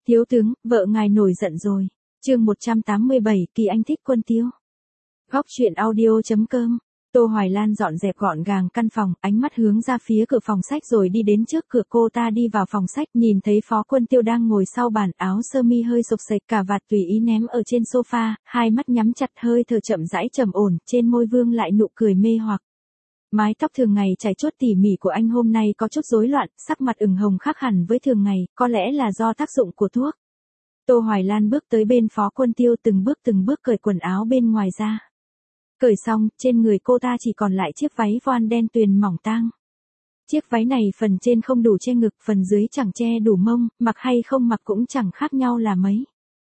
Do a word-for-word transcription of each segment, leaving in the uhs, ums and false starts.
Thiếu tướng, vợ ngài nổi giận rồi. Chương một trăm tám mươi bảy, Kỳ Anh thích Quân Tiêu. Góc truyện audio chấm com. Tô Hoài Lan dọn dẹp gọn gàng căn phòng, ánh mắt hướng ra phía cửa phòng sách rồi đi đến trước cửa. Cô ta đi vào phòng sách, nhìn thấy Phó Quân Tiêu đang ngồi sau bàn, áo sơ mi hơi xộc xệch, cà vạt tùy ý ném ở trên sofa, hai mắt nhắm chặt, hơi thở chậm rãi trầm ổn, trên môi vương lại nụ cười mê hoặc. Mái tóc thường ngày chải chuốt tỉ mỉ của anh hôm nay có chút rối loạn, sắc mặt ửng hồng khác hẳn với thường ngày, có lẽ là do tác dụng của thuốc. Tô Hoài Lan bước tới bên Phó Quân Tiêu, từng bước từng bước cởi quần áo bên ngoài ra. Cởi xong, trên người cô ta chỉ còn lại chiếc váy voan đen tuyền mỏng tang. Chiếc váy này phần trên không đủ che ngực, phần dưới chẳng che đủ mông, mặc hay không mặc cũng chẳng khác nhau là mấy.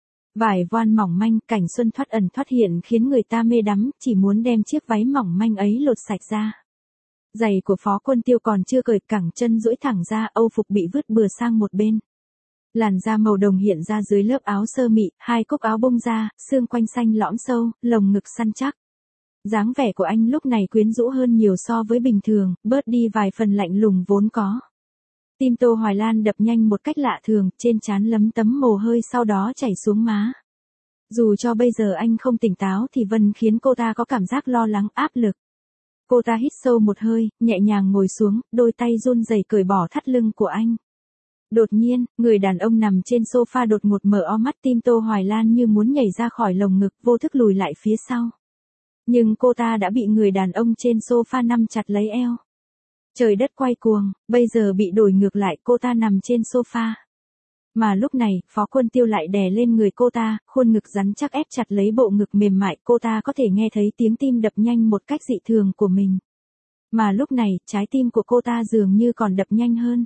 Vải voan mỏng manh, cảnh xuân thoát ẩn thoát hiện khiến người ta mê đắm, chỉ muốn đem chiếc váy mỏng manh ấy lột sạch ra. Giày của Phó Quân Tiêu còn chưa cởi, cẳng chân duỗi thẳng ra, âu phục bị vứt bừa sang một bên. Làn da màu đồng hiện ra dưới lớp áo sơ mị, hai cúc áo bông ra, xương quanh xanh lõm sâu, lồng ngực săn chắc. Dáng vẻ của anh lúc này quyến rũ hơn nhiều so với bình thường, bớt đi vài phần lạnh lùng vốn có. Tim Tô Hoài Lan đập nhanh một cách lạ thường, trên trán lấm tấm mồ hôi sau đó chảy xuống má. Dù cho bây giờ anh không tỉnh táo thì vẫn khiến cô ta có cảm giác lo lắng, áp lực. Cô ta hít sâu một hơi, nhẹ nhàng ngồi xuống, đôi tay run rẩy cởi bỏ thắt lưng của anh. Đột nhiên, người đàn ông nằm trên sofa đột ngột mở o mắt, tim Tô Hoài Lan như muốn nhảy ra khỏi lồng ngực, vô thức lùi lại phía sau. Nhưng cô ta đã bị người đàn ông trên sofa nắm chặt lấy eo. Trời đất quay cuồng, bây giờ bị đổi ngược lại, cô ta nằm trên sofa. Mà lúc này, Phó Quân Tiêu lại đè lên người cô ta, khuôn ngực rắn chắc ép chặt lấy bộ ngực mềm mại, cô ta có thể nghe thấy tiếng tim đập nhanh một cách dị thường của mình. Mà lúc này, trái tim của cô ta dường như còn đập nhanh hơn.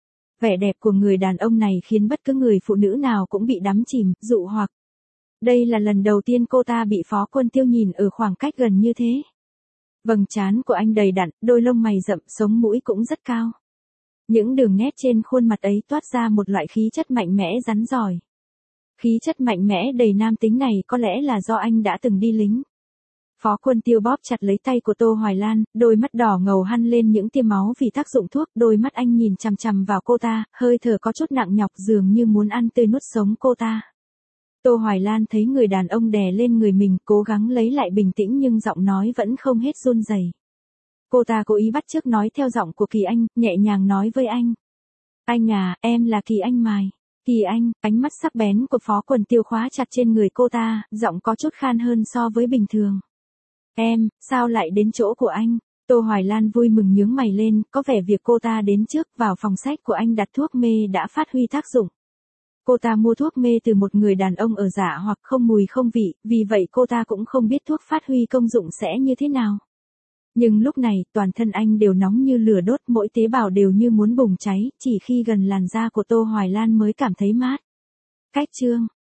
Vẻ đẹp của người đàn ông này khiến bất cứ người phụ nữ nào cũng bị đắm chìm, dụ hoặc. Đây là lần đầu tiên cô ta bị Phó Quân Tiêu nhìn ở khoảng cách gần như thế. Vầng trán của anh đầy đặn, đôi lông mày rậm, sống mũi cũng rất cao. Những đường nét trên khuôn mặt ấy toát ra một loại khí chất mạnh mẽ rắn rỏi. Khí chất mạnh mẽ đầy nam tính này có lẽ là do anh đã từng đi lính. Phó Quân Tiêu bóp chặt lấy tay của Tô Hoài Lan, đôi mắt đỏ ngầu hằn lên những tia máu vì tác dụng thuốc, đôi mắt anh nhìn chằm chằm vào cô ta, hơi thở có chút nặng nhọc dường như muốn ăn tươi nuốt sống cô ta. Tô Hoài Lan thấy người đàn ông đè lên người mình, cố gắng lấy lại bình tĩnh nhưng giọng nói vẫn không hết run rẩy. Cô ta cố ý bắt chước nói theo giọng của Kỳ Anh, nhẹ nhàng nói với anh. Anh à, em là Kỳ Anh Mài. Kỳ Anh, ánh mắt sắc bén của Phó Quân Tiêu khóa chặt trên người cô ta, giọng có chút khan hơn so với bình thường. Em, sao lại đến chỗ của anh? Tô Hoài Lan vui mừng nhướng mày lên, có vẻ việc cô ta đến trước vào phòng sách của anh đặt thuốc mê đã phát huy tác dụng. Cô ta mua thuốc mê từ một người đàn ông ở dạ hoặc không mùi không vị, vì vậy cô ta cũng không biết thuốc phát huy công dụng sẽ như thế nào. Nhưng lúc này, toàn thân anh đều nóng như lửa đốt, mỗi tế bào đều như muốn bùng cháy, chỉ khi gần làn da của Tô Hoài Lan mới cảm thấy mát. Cách chương